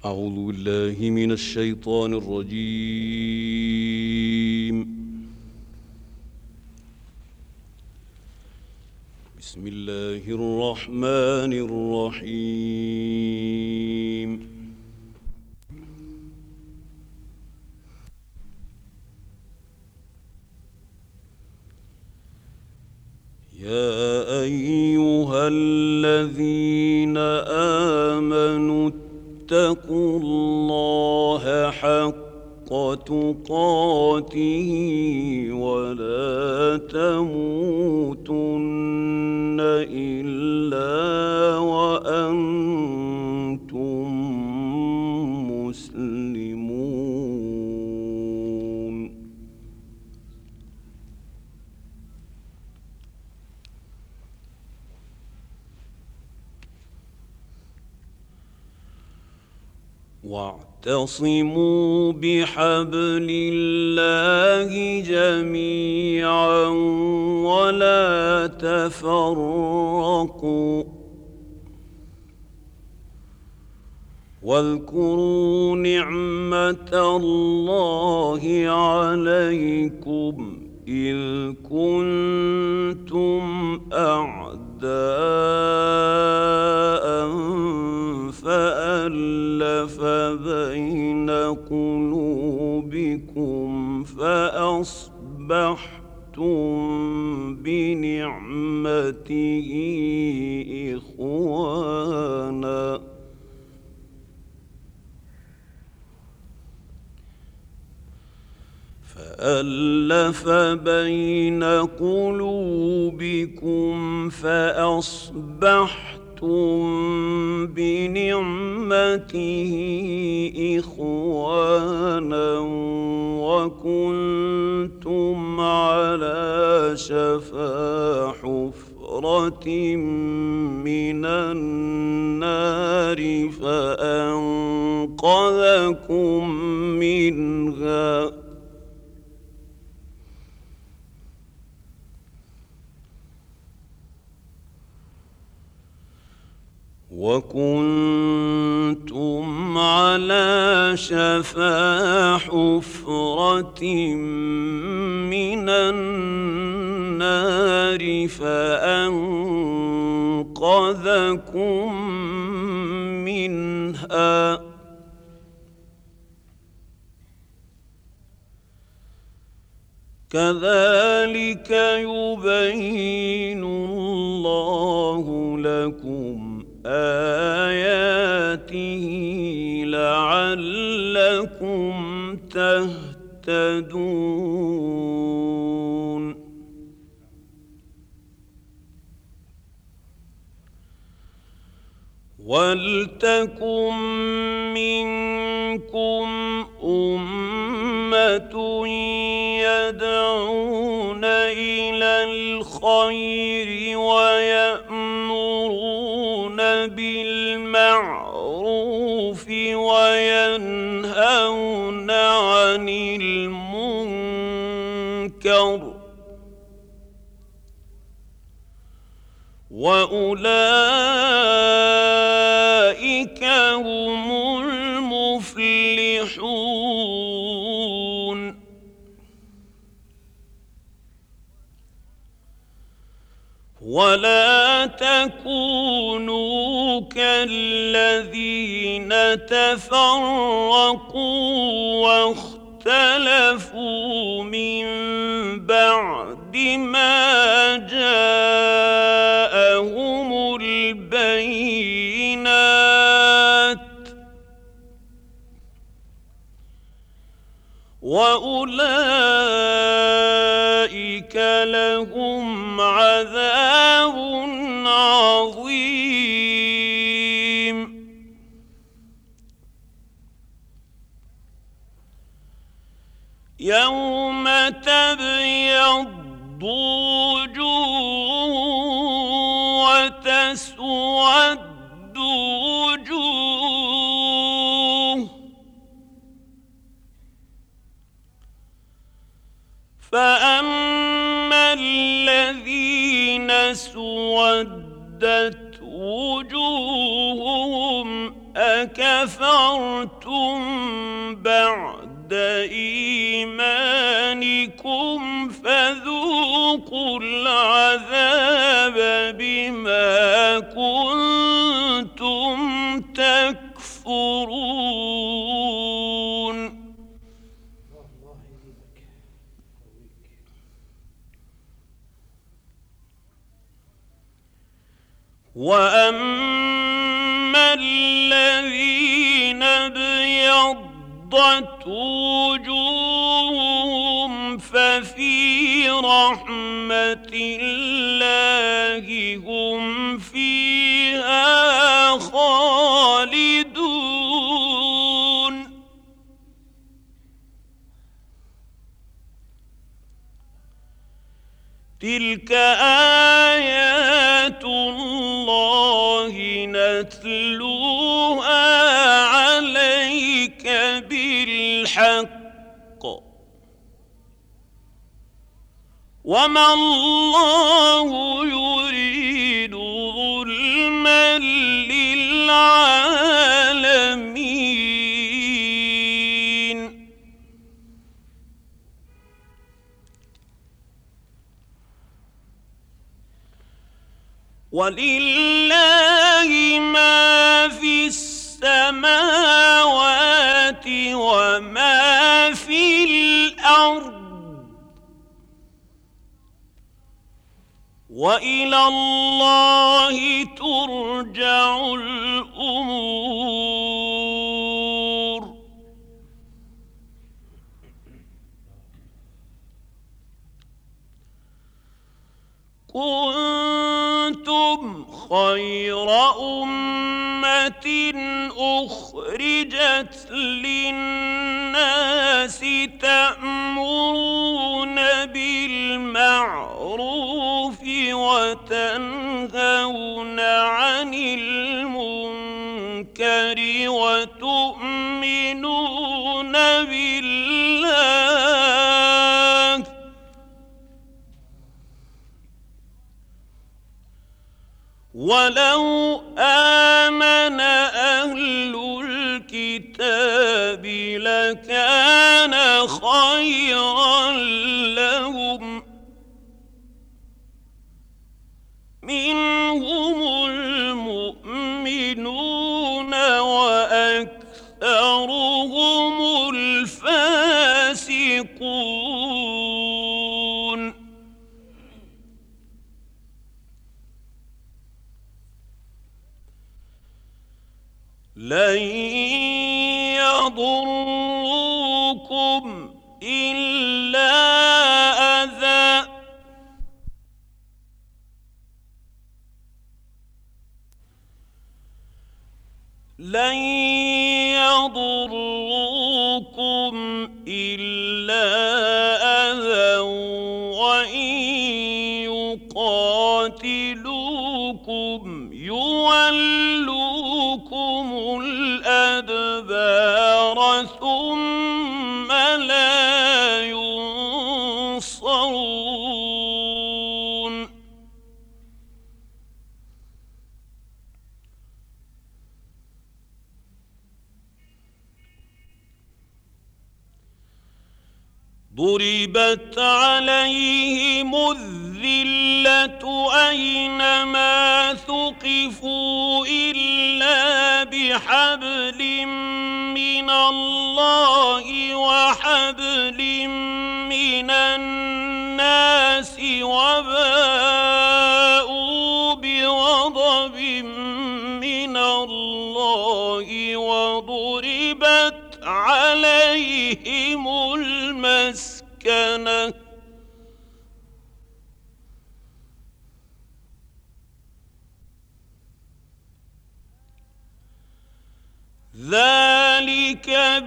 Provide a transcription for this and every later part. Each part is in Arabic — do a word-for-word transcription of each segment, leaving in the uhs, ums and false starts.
أعوذ بالله من الشيطان الرجيم. بسم الله الرحمن الرحيم. يا أيها الذين آمنوا اتقوا الله حق تقاته ولا تموتن إلا وأنتم مسلمون. واعتصموا بحبل الله جميعا ولا تفرقوا واذكروا نعمة الله عليكم إذ كنتم أعداء فألف بين قلوبكم فأصبحتم بنعمته إخوانا فألف بين قلوبكم فأصبحتم بنعمته إخوانا وكنتم على شفا حفرة من النار فأنقذكم منها وكنتم على شفا حفرة من النار فأنقذكم منها كذلك يبين الله لكم آياته لعلكم تهتدون. ولتكن منكم أمة يدعون إلى الخير ويأمرون بالمعروف وينهون عن المنكر وأولئك هم المفلحون. ولا تكونوا كالذين تفرقوا واختلفوا من بعد ما جاءهم البينات وأولئك لهم عذاب عظيم. يوم تبيض وجوه وتسود وجوه فأما الذين اسودت وجوههم أكفرتم بعد إيمانكم فذوقوا العذاب بما كنتم تكفرون. وأما الذين ابيضت وجوههم ففي رحمة الله هم فيها خالدون. تلك آيات الله نتلوها عليك بالحق وما الله يريد ظلما للعالمين. ولله ما في السماوات وما في الأرض وإلى الله ترجع الأمور. كنتم خير أمة أخرجت للناس تأمرون بالمعروف وتنهون عن المنكر وتؤمنون بالله. ولو آمن أهل الكتاب لكان خيرا لهم منهم المؤمنون وأكثرهم الفاسقون. لن يضروكم إلا أذى لن يضروكم إلا أذى وإن يقاتلوكم يولوكم الأدبار ثم لا ينصرون. ضربت عليهم الذلة أينما ثقفوا إلا بحبل من الله وحبل من الناس وباءوا بغضب من الله وضربت عليهم المسكنة ذلك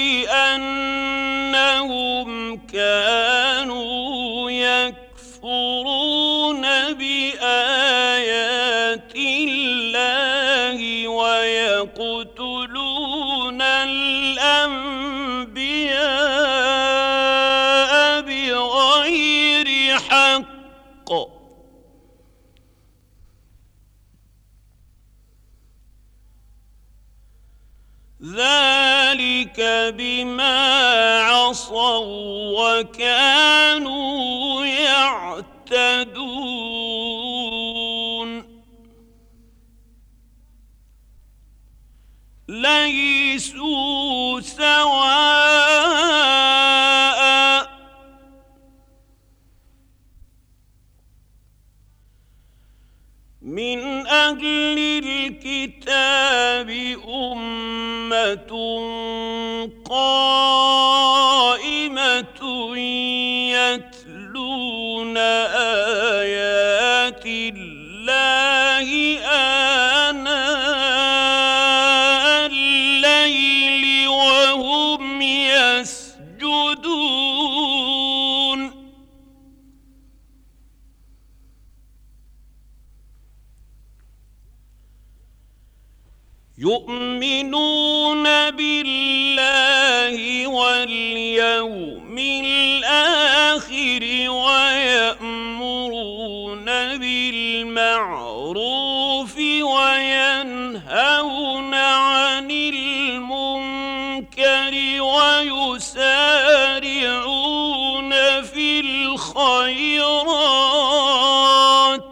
بأنهم كانوا يكفرون بآيات الله ويقتلون الأنبياء بغير حق ذلك بما عصوا وكانوا يعتدون ليسوا سواء من أهل الكتاب أمة قائمة يتلون آيات الله آناء الليل وهم يسجدون يؤمنون بالله واليوم الآخر ويأمرون بالمعروف وينهون عن المنكر ويسارعون في الخيرات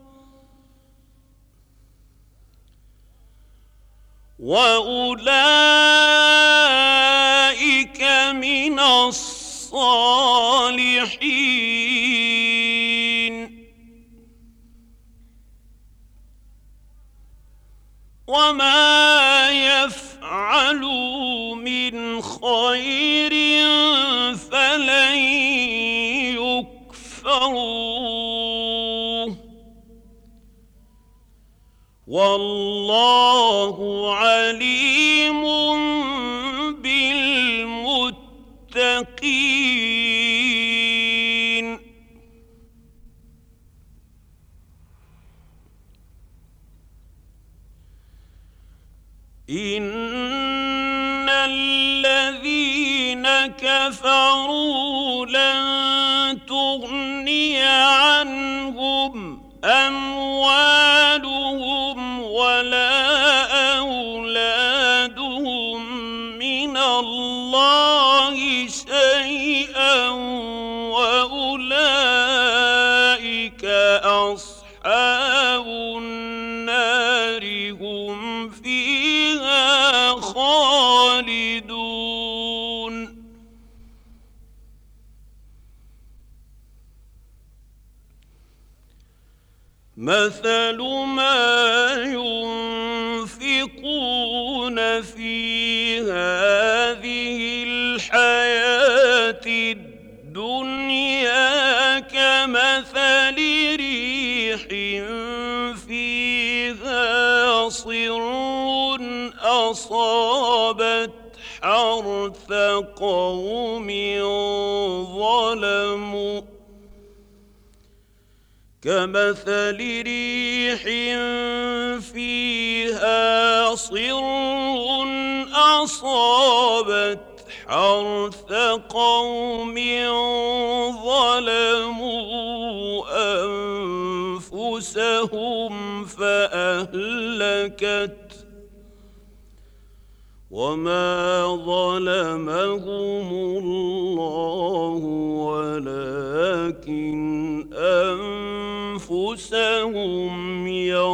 وأولئك من الصالحين وما يفعلوا من خير فلن يكفروه والله عليم بالمتقين إن الذين كفروا لن تغني عنهم أموالهم ولا أولادهم من الله شيئا وأولئك أصحاب النار هم فيها خالدون مثل ما ينفقون في هذه الحياة الدنيا كمثل ريح فيها صر أصابت حرث قوم ظلموا كمثل ريح فيها صر أصابت حرث قوم ظلموا أنفسهم فأهلكت وما ظلمهم الله ولكن أنفسهم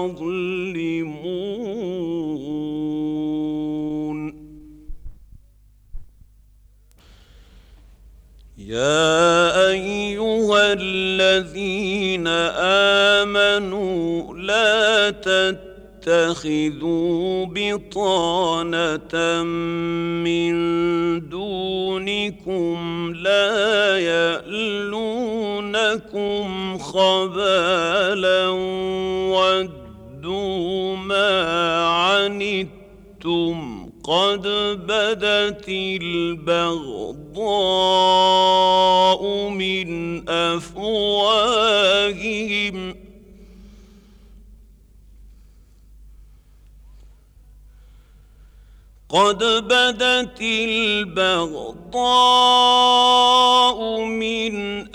يظلمون يا أيها الذين آمنوا لا تتبعوا اتخذوا بطانة من دونكم لا يألونكم خبالا ودوا ما عنتم قد بدت البغضاء من أفواههم قد بدت البغضاء من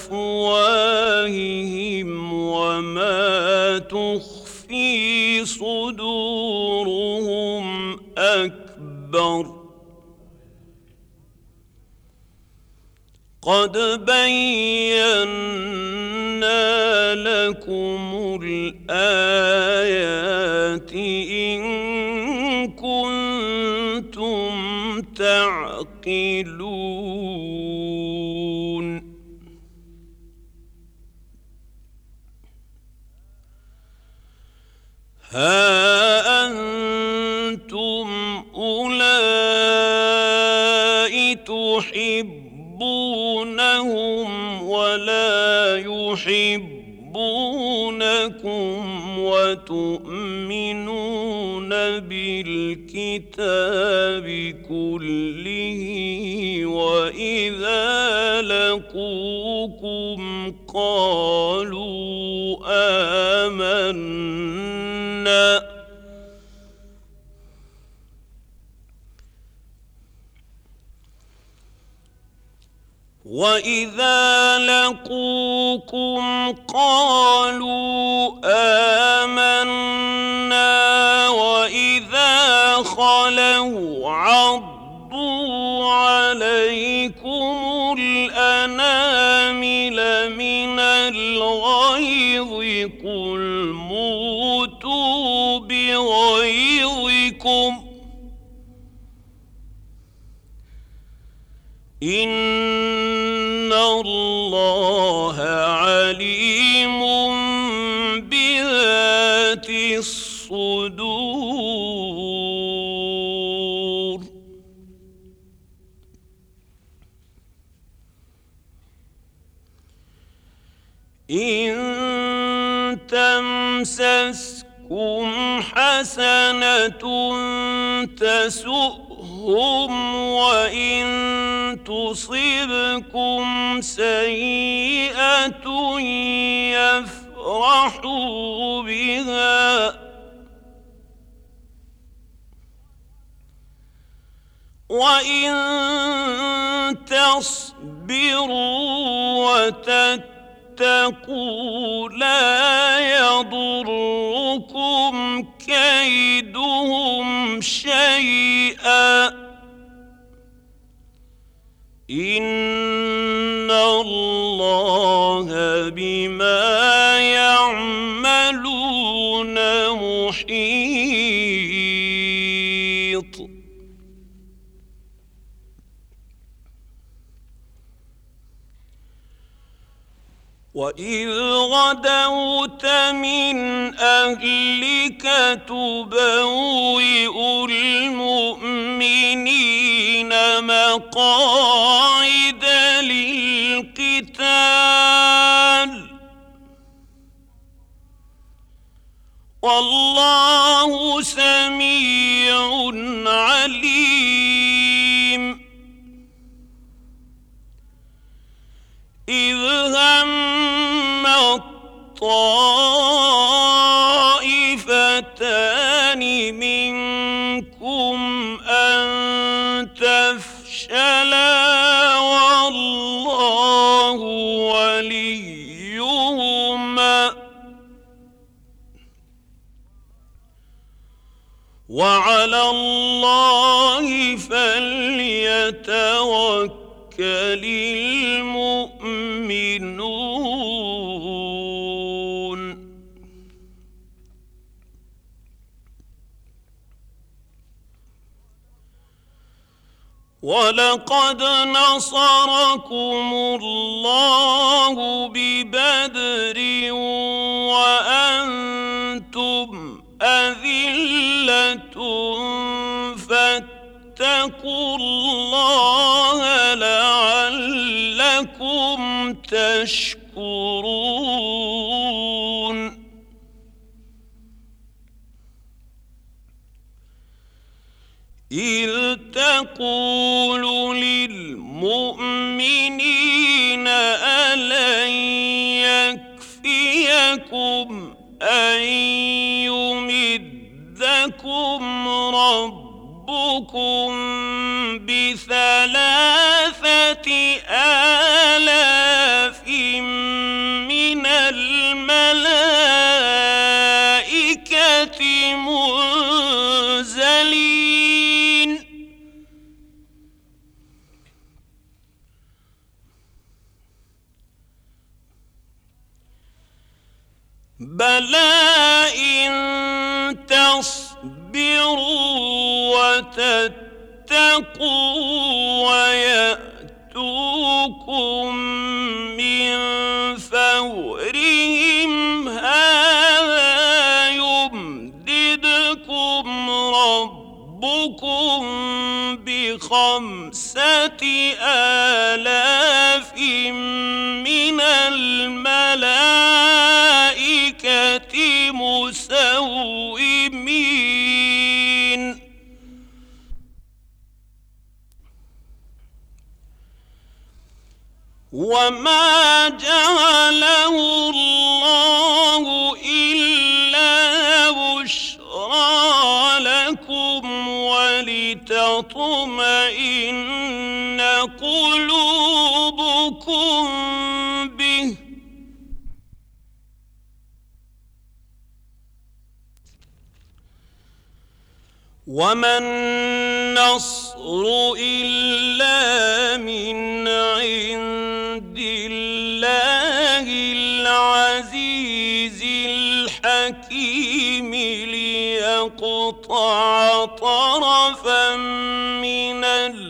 أفواههم وما تخفي صدورهم أكبر أكبر قد بينا لكم الآيات إن كنتم تعقلون ها أنتم أولئك تحبونهم ولا يحبونكم وتؤمنون بالكتاب كله وإذا لقوكم قالوا آمنا وإذا لقوكم قالوا آمنا وإذا خلوا عضوا عليكم الأنامل من الغيظ قل موتوا بغيظكم إن الله عليم بذات الصدور إن تمسسكم حسنة تسؤهم وإن تصبكم سيئة يفرحوا بها وإن تصبروا وتتقوا لا يضركم كيدهم شيئا إن الله بما يعملون محيط وإذ غدوت من أهلك تبوئ المؤمنين مقاعد للقتال والله سميع عليم إذ هم الطائفتان منكم أن تفشلا والله وليهما وعلى الله فليتوكل المؤمنون ولقد نصركم الله ببدر وأنتم أذلة فاتقوا الله لعلكم تشكرون إذ تقول للمؤمنين ألن يكفيكم أن يمدكم ربكم بثلاثة آلاف من الملائكة منزلين بلى إن تصبروا وتتقوا ويأتوكم من فورهم هذا يمددكم ربكم بخمسة آلاف من الملائكة مسومين. وما جعله الله إلا بشرى لكم ولتطمئن قلوبكم به، وما النصر إلا من عند الله العزيز الحكيم، ليقطع طرفا من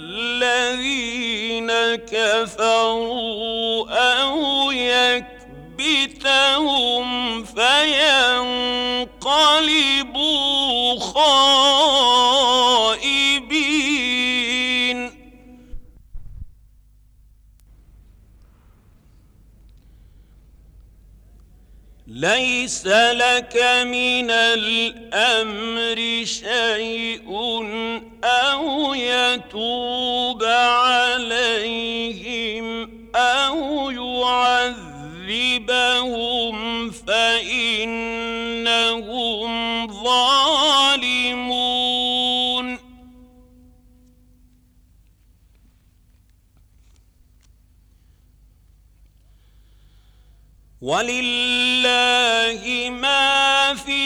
الذين كفروا أو يكبتهم فينقلبوا خائبين. ليس لك من الأمر شيء أو يتوب عليهم أو يعذبهم فإنهم ظالمون. ولله ما في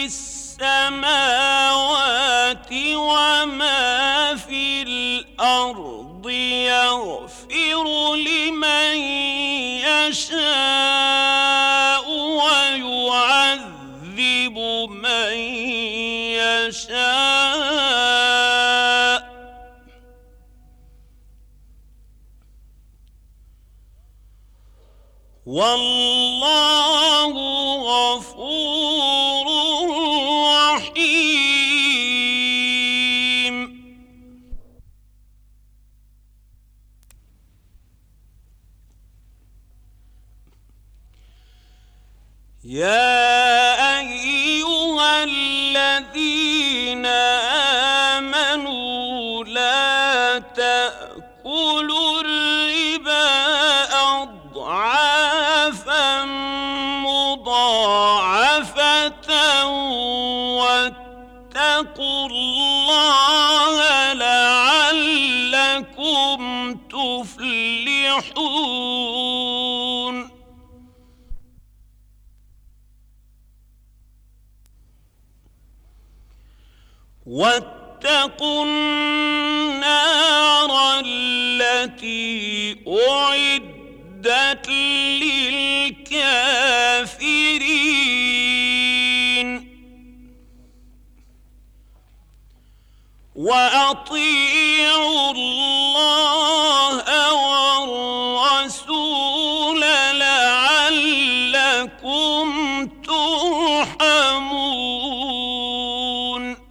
السماوات وما في الأرض، يغفر لمن يشاء ويعذب من يشاء، والله غفور رحيم. يا أيها الذين آمنوا لا تأكلوا الربا أضعافا مضاعفة واتقوا الله لعلكم تفلحون. واتقوا النار التي أعدت للكافرين. وأطيعوا الله والرسول لعلكم ترحمون.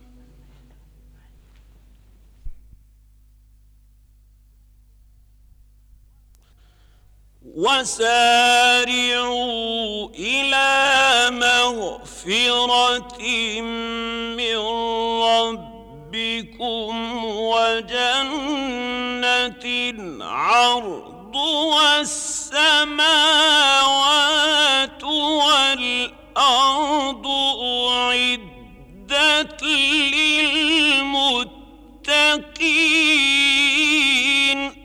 وسارعوا إلى مغفرة من ربكم وجنة عرضها السماوات والأرض أعدت للمتقين.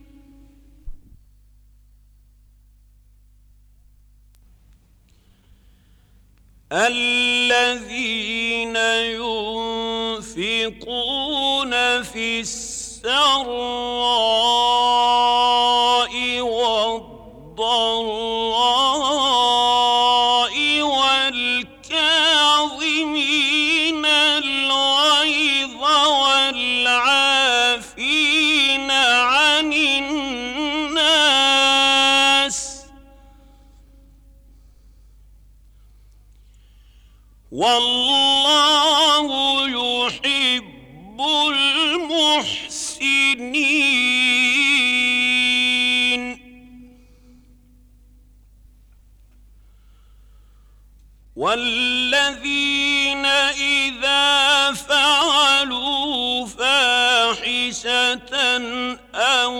الذين ينفقون في السراء والضراء والله يحب المحسنين. والذين إذا فعلوا فاحشة أو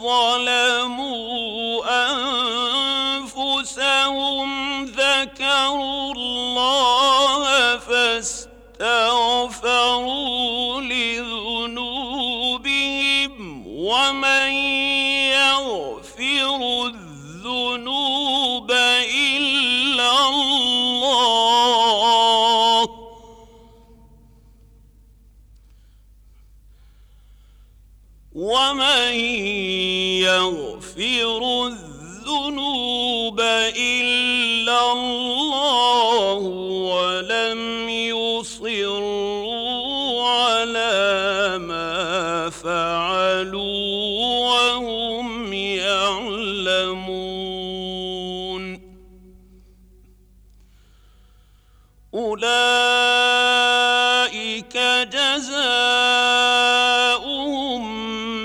ظلموا أنفسهم ذكروا الله فاستغفروا لذنوبهم ومن يغفر الذنوب إلا الله ومن يغفر الذنوب إلا الله ولم يصروا على ما فعلوا وهم يعلمون أولئك جزاؤهم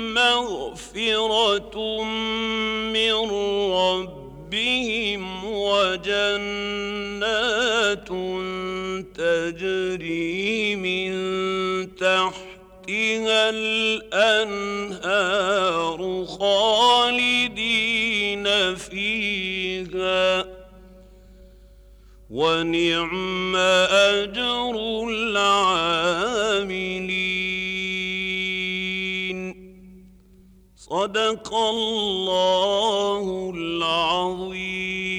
مغفرة من ربهم وجنات تجري من تحتها الأنهار خالدين فيها ونعم أجر العاملين. صدق الله العظيم.